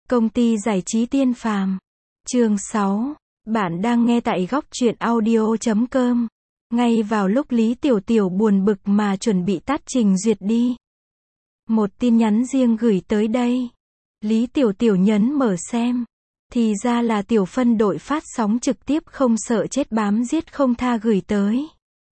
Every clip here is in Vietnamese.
Công ty giải trí Tiên Phàm. Chương 6. Bạn đang nghe tại góc truyện audio.com. Ngay vào lúc Lý Tiểu Tiểu buồn bực mà chuẩn bị tắt trình duyệt đi, một tin nhắn riêng gửi tới đây. Lý Tiểu Tiểu nhấn mở xem. Thì ra là Tiểu Phân đội phát sóng trực tiếp không sợ chết bám giết không tha gửi tới.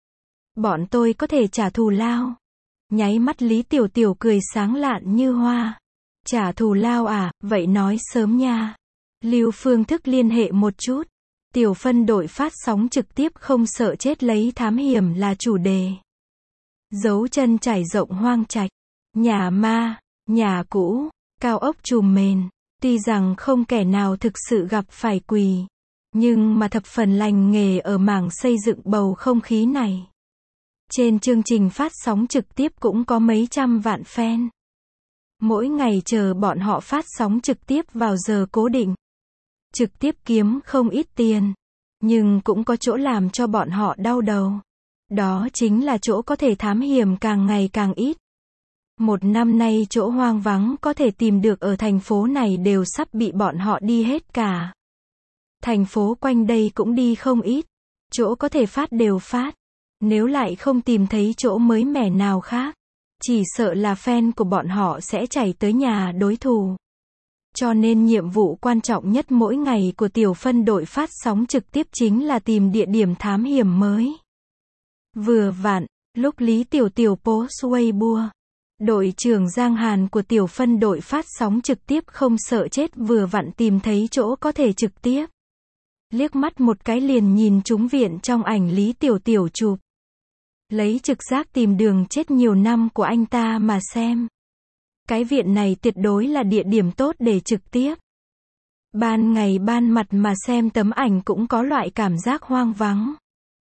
Bọn tôi có thể trả thù lao. Nháy mắt Lý Tiểu Tiểu cười sáng lạn như hoa. Trả thù lao à, vậy nói sớm nha. Lưu phương thức liên hệ một chút. Tiểu Phân đội phát sóng trực tiếp không sợ chết lấy thám hiểm là chủ đề. Dấu chân trải rộng hoang trạch, nhà ma, nhà cũ, cao ốc trùm mền. Tuy rằng không kẻ nào thực sự gặp phải quỷ, nhưng mà thập phần lành nghề ở mảng xây dựng bầu không khí này. Trên chương trình phát sóng trực tiếp cũng có mấy trăm vạn fan. Mỗi ngày chờ bọn họ phát sóng trực tiếp vào giờ cố định. Trực tiếp kiếm không ít tiền. Nhưng cũng có chỗ làm cho bọn họ đau đầu. Đó chính là chỗ có thể thám hiểm càng ngày càng ít. Một năm nay chỗ hoang vắng có thể tìm được ở thành phố này đều sắp bị bọn họ đi hết cả. Thành phố quanh đây cũng đi không ít. Chỗ có thể phát đều phát. Nếu lại không tìm thấy chỗ mới mẻ nào khác, chỉ sợ là fan của bọn họ sẽ chảy tới nhà đối thủ. Cho nên nhiệm vụ quan trọng nhất mỗi ngày của Tiểu Phân đội phát sóng trực tiếp chính là tìm địa điểm thám hiểm mới. Vừa vặn, lúc Lý Tiểu Tiểu post Weibo, đội trưởng Giang Hàn của Tiểu Phân đội phát sóng trực tiếp không sợ chết vừa vặn tìm thấy chỗ có thể trực tiếp. Liếc mắt một cái liền nhìn trúng viện trong ảnh Lý Tiểu Tiểu chụp. Lấy trực giác tìm đường chết nhiều năm của anh ta mà xem. Cái viện này tuyệt đối là địa điểm tốt để trực tiếp. Ban ngày ban mặt mà xem tấm ảnh cũng có loại cảm giác hoang vắng.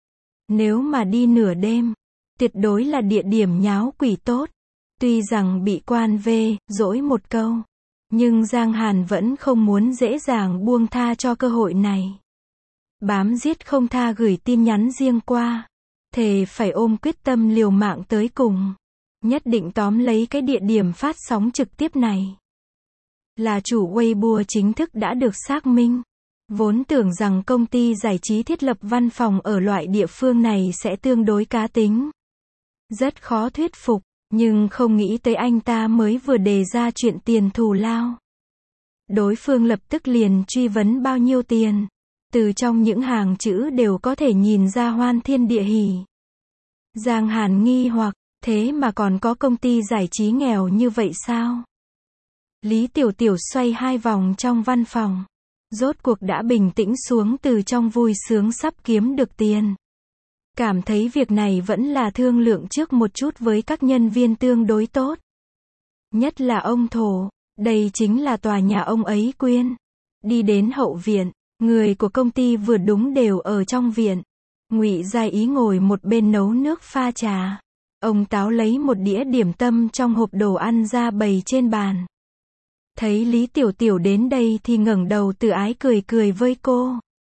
Nếu mà đi nửa đêm, tuyệt đối là địa điểm nháo quỷ tốt. Tuy rằng bị quan dỗi một câu, nhưng Giang Hàn vẫn không muốn dễ dàng buông tha cho cơ hội này. Bám giết không tha gửi tin nhắn riêng qua. Thề phải ôm quyết tâm liều mạng tới cùng. Nhất định tóm lấy cái địa điểm phát sóng trực tiếp này. Là chủ Weibo chính thức đã được xác minh. Vốn tưởng rằng công ty giải trí thiết lập văn phòng ở loại địa phương này sẽ tương đối cá tính. Rất khó thuyết phục, nhưng không nghĩ tới anh ta mới vừa đề ra chuyện tiền thù lao. Đối phương lập tức liền truy vấn bao nhiêu tiền. Từ trong những hàng chữ đều có thể nhìn ra hoan thiên địa hỉ. Giang Hàn nghi hoặc, thế mà còn có công ty giải trí nghèo như vậy sao? Lý Tiểu Tiểu xoay hai vòng trong văn phòng. Rốt cuộc đã bình tĩnh xuống từ trong vui sướng sắp kiếm được tiền. Cảm thấy việc này vẫn là thương lượng trước một chút với các nhân viên tương đối tốt. Nhất là ông Thổ, đây chính là tòa nhà ông ấy quyên. Đi đến hậu viện, người của công ty vừa đúng đều ở trong viện. Ngụy Gia Ý ngồi một bên nấu nước pha trà. Ông Táo lấy một đĩa điểm tâm trong hộp đồ ăn ra bày trên bàn. Thấy Lý Tiểu Tiểu đến đây thì ngẩng đầu tự ái cười cười với cô.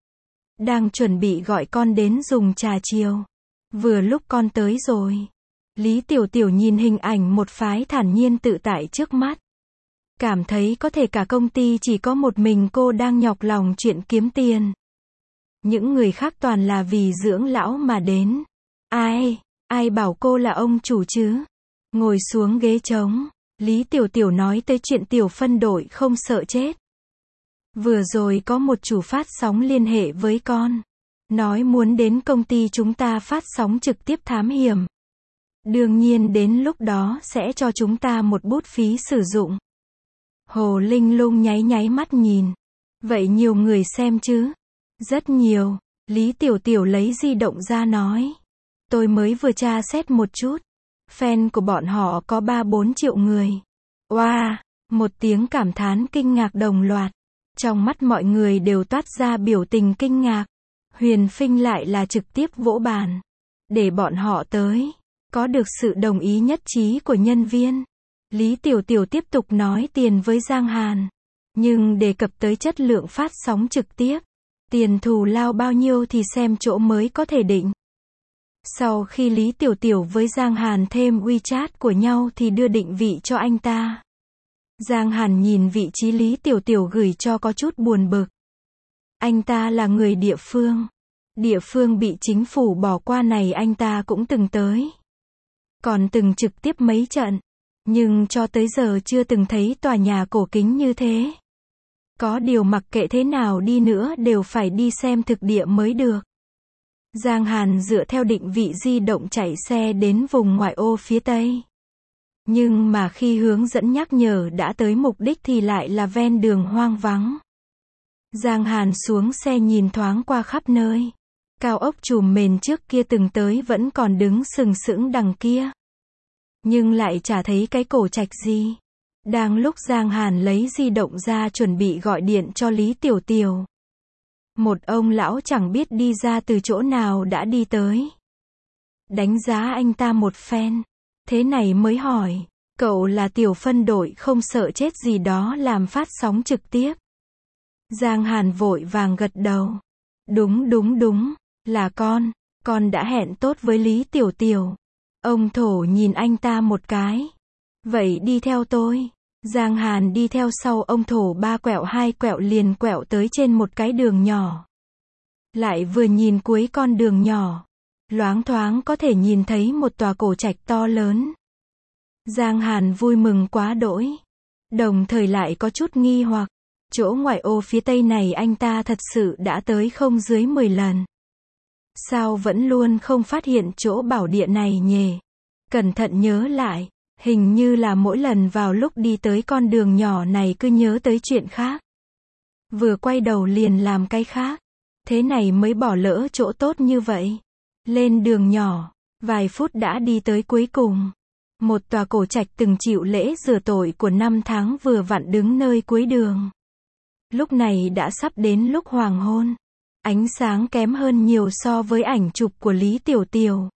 Đang chuẩn bị gọi con đến dùng trà chiều. Vừa lúc con tới rồi. Lý Tiểu Tiểu nhìn hình ảnh một phái thản nhiên tự tại trước mắt. Cảm thấy có thể cả công ty chỉ có một mình cô đang nhọc lòng chuyện kiếm tiền. Những người khác toàn là vì dưỡng lão mà đến. Ai bảo cô là ông chủ chứ? Ngồi xuống ghế trống, Lý Tiểu Tiểu nói tới chuyện Tiểu Phân đội không sợ chết. Vừa rồi có một chủ phát sóng liên hệ với con. Nói muốn đến công ty chúng ta phát sóng trực tiếp thám hiểm. Đương nhiên đến lúc đó sẽ cho chúng ta một bút phí sử dụng. Hồ Linh Lung nháy mắt nhìn. Vậy nhiều người xem chứ? Rất nhiều. Lý Tiểu Tiểu lấy di động ra nói. Tôi mới vừa tra xét một chút. Fan của bọn họ có 3-4 triệu người. Wow! Một tiếng cảm thán kinh ngạc đồng loạt. Trong mắt mọi người đều toát ra biểu tình kinh ngạc. Huyền Phinh lại là trực tiếp vỗ bàn. Để bọn họ tới. Có được sự đồng ý nhất trí của nhân viên. Lý Tiểu Tiểu tiếp tục nói tiền với Giang Hàn. Nhưng đề cập tới chất lượng phát sóng trực tiếp. Tiền thù lao bao nhiêu thì xem chỗ mới có thể định. Sau khi Lý Tiểu Tiểu với Giang Hàn thêm WeChat của nhau thì đưa định vị cho anh ta. Giang Hàn nhìn vị trí Lý Tiểu Tiểu gửi cho có chút buồn bực. Anh ta là người địa phương. Địa phương bị chính phủ bỏ qua này anh ta cũng từng tới. Còn từng trực tiếp mấy trận. Nhưng cho tới giờ chưa từng thấy tòa nhà cổ kính như thế. Có điều mặc kệ thế nào đi nữa đều phải đi xem thực địa mới được. Giang Hàn dựa theo định vị di động chạy xe đến vùng ngoại ô phía tây. Nhưng mà khi hướng dẫn nhắc nhở đã tới mục đích thì lại là ven đường hoang vắng. Giang Hàn xuống xe nhìn thoáng qua khắp nơi. Cao ốc chùm mền trước kia từng tới vẫn còn đứng sừng sững đằng kia. Nhưng lại chả thấy cái cổ trạch gì. Đang lúc Giang Hàn lấy di động ra chuẩn bị gọi điện cho Lý Tiểu Tiểu. Một ông lão chẳng biết đi ra từ chỗ nào đã đi tới. Đánh giá anh ta một phen. Thế này mới hỏi, cậu là tiểu phân đội không sợ chết gì đó làm phát sóng trực tiếp. Giang Hàn vội vàng gật đầu. Đúng, là con đã hẹn tốt với Lý Tiểu Tiểu. Ông Thổ nhìn anh ta một cái. Vậy đi theo tôi. Giang Hàn đi theo sau ông Thổ 3 quẹo 2 quẹo liền quẹo tới trên một cái đường nhỏ. Lại vừa nhìn cuối con đường nhỏ. Loáng thoáng có thể nhìn thấy một tòa cổ trạch to lớn. Giang Hàn vui mừng quá đỗi. Đồng thời lại có chút nghi hoặc. Chỗ ngoại ô phía tây này anh ta thật sự đã tới không dưới 10 lần. Sao vẫn luôn không phát hiện chỗ bảo địa này nhỉ? Cẩn thận nhớ lại. Hình như là mỗi lần vào lúc đi tới con đường nhỏ này cứ nhớ tới chuyện khác. Vừa quay đầu liền làm cái khác. Thế này mới bỏ lỡ chỗ tốt như vậy. Lên đường nhỏ, vài phút đã đi tới cuối cùng. Một tòa cổ trạch từng chịu lễ rửa tội của năm tháng vừa vặn đứng nơi cuối đường. Lúc này đã sắp đến lúc hoàng hôn. Ánh sáng kém hơn nhiều so với ảnh chụp của Lý Tiểu Tiểu.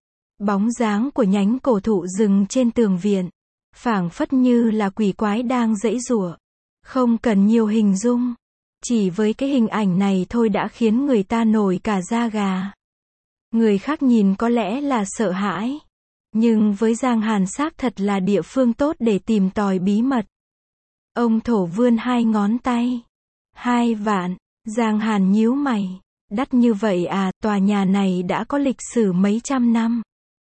Bóng dáng của nhánh cổ thụ rừng trên tường viện. Phảng phất như là quỷ quái đang giãy giụa. Không cần nhiều hình dung. Chỉ với cái hình ảnh này thôi đã khiến người ta nổi cả da gà. Người khác nhìn có lẽ là sợ hãi. Nhưng với Giang Hàn xác thật là địa phương tốt để tìm tòi bí mật. Ông Thổ vươn 2 ngón tay. 2 vạn. Giang Hàn nhíu mày. Đắt như vậy à, tòa nhà này đã có lịch sử mấy trăm năm.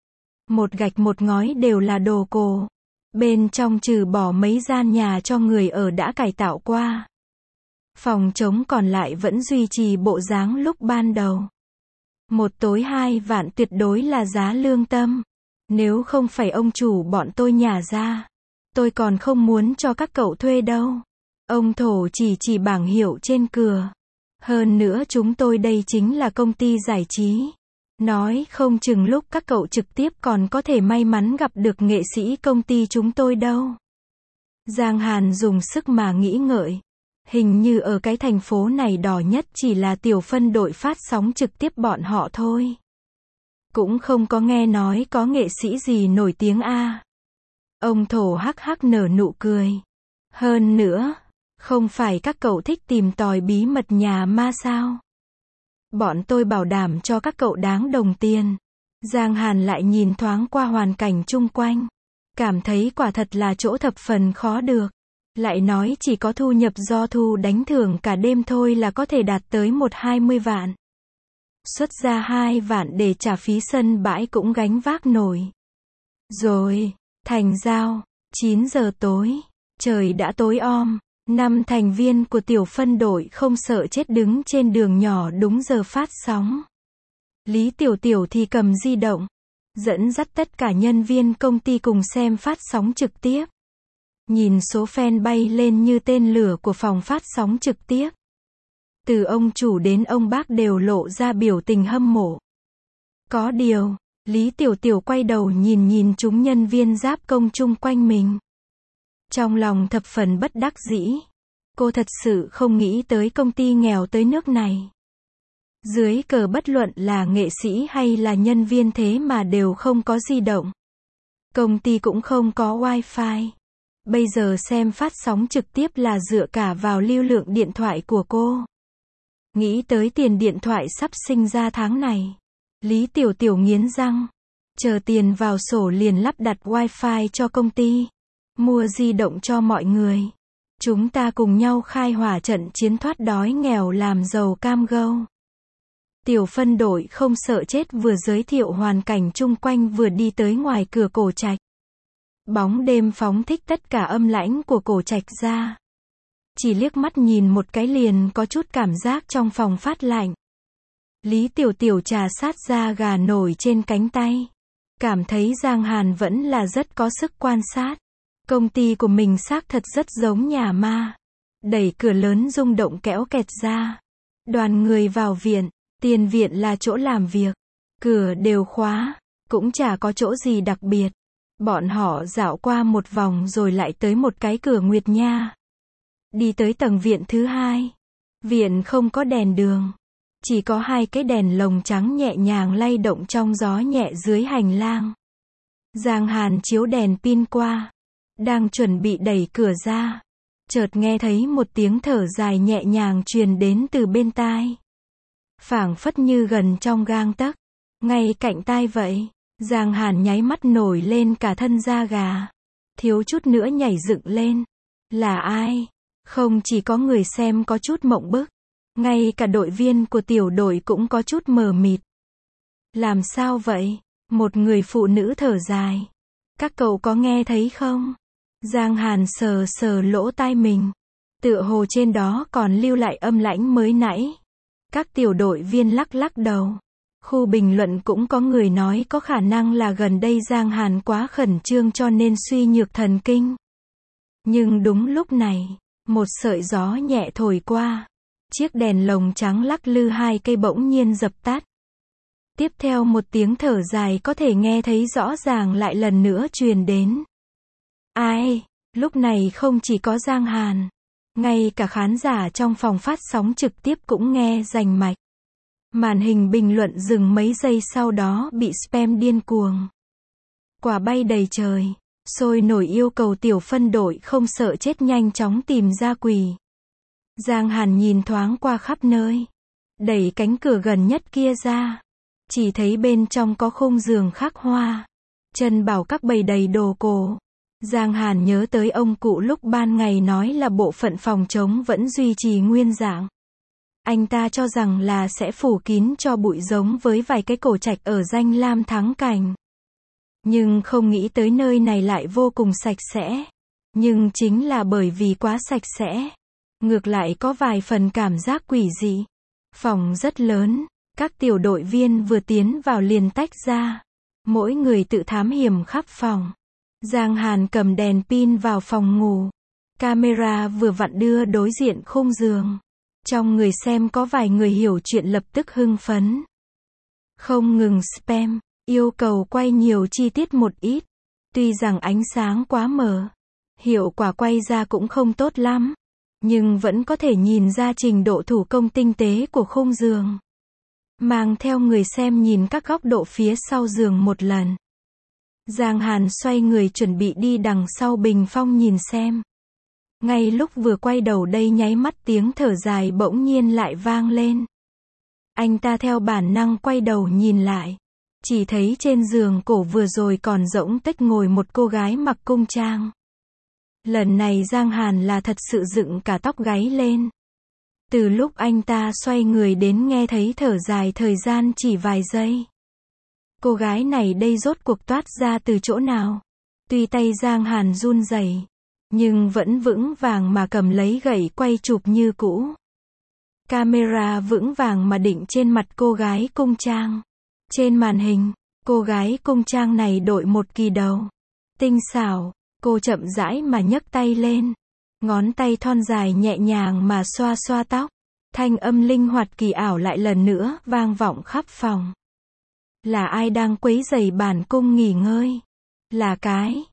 Một gạch một ngói đều là đồ cổ. Bên trong trừ bỏ mấy gian nhà cho người ở đã cải tạo qua. Phòng trống còn lại vẫn duy trì bộ dáng lúc ban đầu. Một tối 2 vạn tuyệt đối là giá lương tâm. Nếu không phải ông chủ bọn tôi nhả ra, tôi còn không muốn cho các cậu thuê đâu. Ông Thổ chỉ bảng hiệu trên cửa. Hơn nữa chúng tôi đây chính là công ty giải trí. Nói không chừng lúc các cậu trực tiếp còn có thể may mắn gặp được nghệ sĩ công ty chúng tôi đâu. Giang Hàn dùng sức mà nghĩ ngợi. Hình như ở cái thành phố này đỏ nhất chỉ là tiểu phân đội phát sóng trực tiếp bọn họ thôi. Cũng không có nghe nói có nghệ sĩ gì nổi tiếng a. Ông Thổ hắc hắc nở nụ cười. Hơn nữa, không phải các cậu thích tìm tòi bí mật nhà ma sao? Bọn tôi bảo đảm cho các cậu đáng đồng tiền. Giang Hàn lại nhìn thoáng qua hoàn cảnh chung quanh. Cảm thấy quả thật là chỗ thập phần khó được. Lại nói chỉ có thu nhập do thu đánh thưởng cả đêm thôi là có thể đạt tới 120 vạn. Xuất ra 2 vạn để trả phí sân bãi cũng gánh vác nổi. Rồi, thành giao, 9 giờ tối, trời đã tối om. 5 thành viên của tiểu phân đội không sợ chết đứng trên đường nhỏ đúng giờ phát sóng. Lý Tiểu Tiểu thì cầm di động, dẫn dắt tất cả nhân viên công ty cùng xem phát sóng trực tiếp. Nhìn số fan bay lên như tên lửa của phòng phát sóng trực tiếp. Từ ông chủ đến ông bác đều lộ ra biểu tình hâm mộ. Có điều, Lý Tiểu Tiểu quay đầu nhìn chúng nhân viên giáp công chung quanh mình. Trong lòng thập phần bất đắc dĩ. Cô thật sự không nghĩ tới công ty nghèo tới nước này. Dưới cờ bất luận là nghệ sĩ hay là nhân viên thế mà đều không có di động. Công ty cũng không có wifi. Bây giờ xem phát sóng trực tiếp là dựa cả vào lưu lượng điện thoại của cô. Nghĩ tới tiền điện thoại sắp sinh ra tháng này. Lý Tiểu Tiểu nghiến răng. Chờ tiền vào sổ liền lắp đặt wifi cho công ty. mua di động cho mọi người. Chúng ta cùng nhau khai hỏa trận chiến thoát đói nghèo làm giàu cam go. Tiểu phân đội không sợ chết vừa giới thiệu hoàn cảnh chung quanh vừa đi tới ngoài cửa cổ trạch. Bóng đêm phóng thích tất cả âm lãnh của cổ trạch ra. Chỉ liếc mắt nhìn một cái liền có chút cảm giác trong phòng phát lạnh. Lý Tiểu Tiểu trà sát da gà nổi trên cánh tay. Cảm thấy Giang Hàn vẫn là rất có sức quan sát. Công ty của mình xác thật rất giống nhà ma. Đẩy cửa lớn rung động kéo kẹt ra. Đoàn người vào viện. Tiền viện là chỗ làm việc. Cửa đều khóa. Cũng chả có chỗ gì đặc biệt. Bọn họ dạo qua một vòng rồi lại tới một cái cửa Nguyệt Nha. Đi tới tầng viện thứ 2. Viện không có đèn đường. Chỉ có 2 cái đèn lồng trắng nhẹ nhàng lay động trong gió nhẹ dưới hành lang. Giang Hàn chiếu đèn pin qua. Đang chuẩn bị đẩy cửa ra. Chợt nghe thấy một tiếng thở dài nhẹ nhàng truyền đến từ bên tai. Phảng phất như gần trong gang tấc. Ngay cạnh tai vậy. Giang Hàn nháy mắt nổi lên cả thân da gà. Thiếu chút nữa nhảy dựng lên. Là ai? Không chỉ có người xem có chút mộng bức. Ngay cả đội viên của tiểu đội cũng có chút mờ mịt. Làm sao vậy? Một người phụ nữ thở dài. Các cậu có nghe thấy không? Giang Hàn sờ sờ lỗ tai mình. Tựa hồ trên đó còn lưu lại âm lãnh mới nãy. Các tiểu đội viên lắc lắc đầu. Khu bình luận cũng có người nói có khả năng là gần đây Giang Hàn quá khẩn trương cho nên suy nhược thần kinh. Nhưng đúng lúc này, một sợi gió nhẹ thổi qua. Chiếc đèn lồng trắng lắc lư 2 cây bỗng nhiên dập tắt. Tiếp theo một tiếng thở dài có thể nghe thấy rõ ràng lại lần nữa truyền đến. Ai? Lúc này không chỉ có Giang Hàn. Ngay cả khán giả trong phòng phát sóng trực tiếp cũng nghe rành mạch. Màn hình bình luận dừng mấy giây sau đó bị spam điên cuồng. Quả bay đầy trời. Sôi nổi yêu cầu tiểu phân đội không sợ chết nhanh chóng tìm ra quỷ. Giang Hàn nhìn thoáng qua khắp nơi. Đẩy cánh cửa gần nhất kia ra. Chỉ thấy bên trong có khung giường khắc hoa. Chân bảo các bày đầy đồ cổ. Giang Hàn nhớ tới ông cụ lúc ban ngày nói là bộ phận phòng chống vẫn duy trì nguyên dạng. Anh ta cho rằng là sẽ phủ kín cho bụi giống với vài cái cổ trạch ở danh lam thắng cảnh. Nhưng không nghĩ tới nơi này lại vô cùng sạch sẽ. Nhưng chính là bởi vì quá sạch sẽ. Ngược lại có vài phần cảm giác quỷ dị. Phòng rất lớn. Các tiểu đội viên vừa tiến vào liền tách ra. Mỗi người tự thám hiểm khắp phòng. Giang Hàn cầm đèn pin vào phòng ngủ. Camera vừa vặn đưa đối diện khung giường. Trong người xem có vài người hiểu chuyện lập tức hưng phấn. Không ngừng spam, yêu cầu quay nhiều chi tiết một ít. Tuy rằng ánh sáng quá mờ, hiệu quả quay ra cũng không tốt lắm. Nhưng vẫn có thể nhìn ra trình độ thủ công tinh tế của khung giường. Mang theo người xem nhìn các góc độ phía sau giường một lần. Giang Hàn xoay người chuẩn bị đi đằng sau bình phong nhìn xem. Ngay lúc vừa quay đầu đây nháy mắt tiếng thở dài bỗng nhiên lại vang lên. Anh ta theo bản năng quay đầu nhìn lại. Chỉ thấy trên giường cổ vừa rồi còn rỗng tếch ngồi một cô gái mặc cung trang. Lần này Giang Hàn là thật sự dựng cả tóc gáy lên. Từ lúc anh ta xoay người đến nghe thấy thở dài thời gian chỉ vài giây. Cô gái này đây rốt cuộc toát ra từ chỗ nào? Tuy tay Giang Hàn run rẩy, nhưng vẫn vững vàng mà cầm lấy gậy quay chụp như cũ. Camera vững vàng mà định trên mặt cô gái cung trang. Trên màn hình, cô gái cung trang này đội một kỳ đầu. Tinh xảo, cô chậm rãi mà nhấc tay lên. Ngón tay thon dài nhẹ nhàng mà xoa xoa tóc. Thanh âm linh hoạt kỳ ảo lại lần nữa vang vọng khắp phòng. Là ai đang quấy rầy bản cung nghỉ ngơi? Là cái,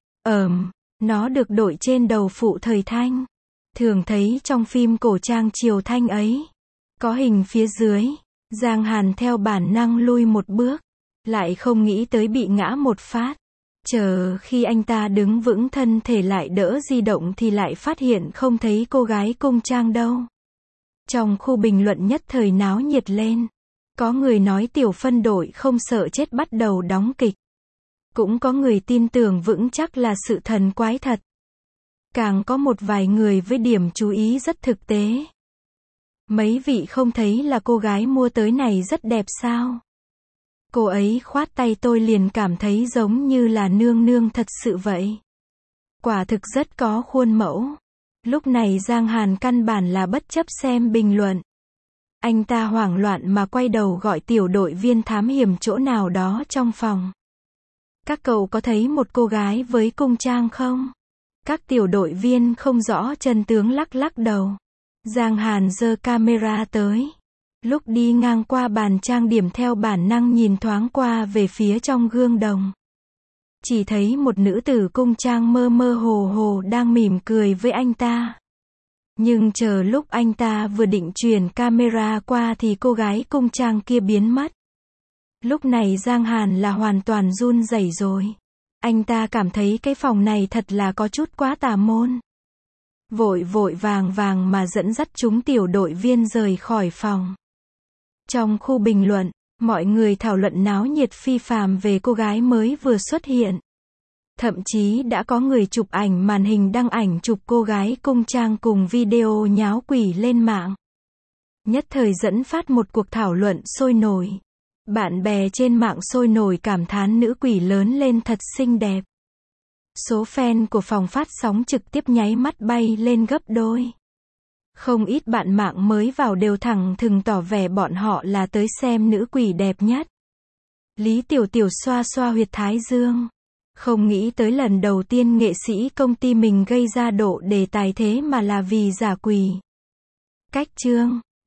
nó được đội trên đầu phụ thời Thanh. Thường thấy trong phim cổ trang triều Thanh ấy. Có hình phía dưới. Giang Hàn theo bản năng lui một bước. Lại không nghĩ tới bị ngã một phát. Chờ khi anh ta đứng vững thân thể lại đỡ di động thì lại phát hiện không thấy cô gái cung trang đâu. Trong khu bình luận nhất thời náo nhiệt lên. Có người nói tiểu phân đội không sợ chết bắt đầu đóng kịch. Cũng có người tin tưởng vững chắc là sự thần quái thật. Càng có một vài người với điểm chú ý rất thực tế. Mấy vị không thấy là cô gái mua tới này rất đẹp sao? Cô ấy khoát tay tôi liền cảm thấy giống như là nương nương thật sự vậy. Quả thực rất có khuôn mẫu. Lúc này Giang Hàn căn bản là bất chấp xem bình luận. Anh ta hoảng loạn mà quay đầu gọi tiểu đội viên thám hiểm chỗ nào đó trong phòng. Các cậu có thấy một cô gái với cung trang không? Các tiểu đội viên không rõ chân tướng lắc lắc đầu. Giang Hàn giơ camera tới. Lúc đi ngang qua bàn trang điểm theo bản năng nhìn thoáng qua về phía trong gương đồng. Chỉ thấy một nữ tử cung trang mơ mơ hồ hồ đang mỉm cười với anh ta. Nhưng chờ lúc anh ta vừa định chuyển camera qua thì cô gái cung trang kia biến mất. Lúc này Giang Hàn là hoàn toàn run rẩy rồi. Anh ta cảm thấy cái phòng này thật là có chút quá tà môn. Vội vội vàng vàng mà dẫn dắt chúng tiểu đội viên rời khỏi phòng. Trong khu bình luận, mọi người thảo luận náo nhiệt phi phàm về cô gái mới vừa xuất hiện. Thậm chí đã có người chụp ảnh màn hình đăng ảnh chụp cô gái cung trang cùng video nháo quỷ lên mạng. Nhất thời dẫn phát một cuộc thảo luận sôi nổi. Bạn bè trên mạng sôi nổi cảm thán nữ quỷ lớn lên thật xinh đẹp. Số fan của phòng phát sóng trực tiếp nháy mắt bay lên gấp đôi. Không ít bạn mạng mới vào đều thẳng thừng tỏ vẻ bọn họ là tới xem nữ quỷ đẹp nhất. Lý Tiểu Tiểu xoa xoa huyệt thái dương. Không nghĩ tới lần đầu tiên nghệ sĩ công ty mình gây ra độ đề tài thế mà là vì giả quỷ. Cách chương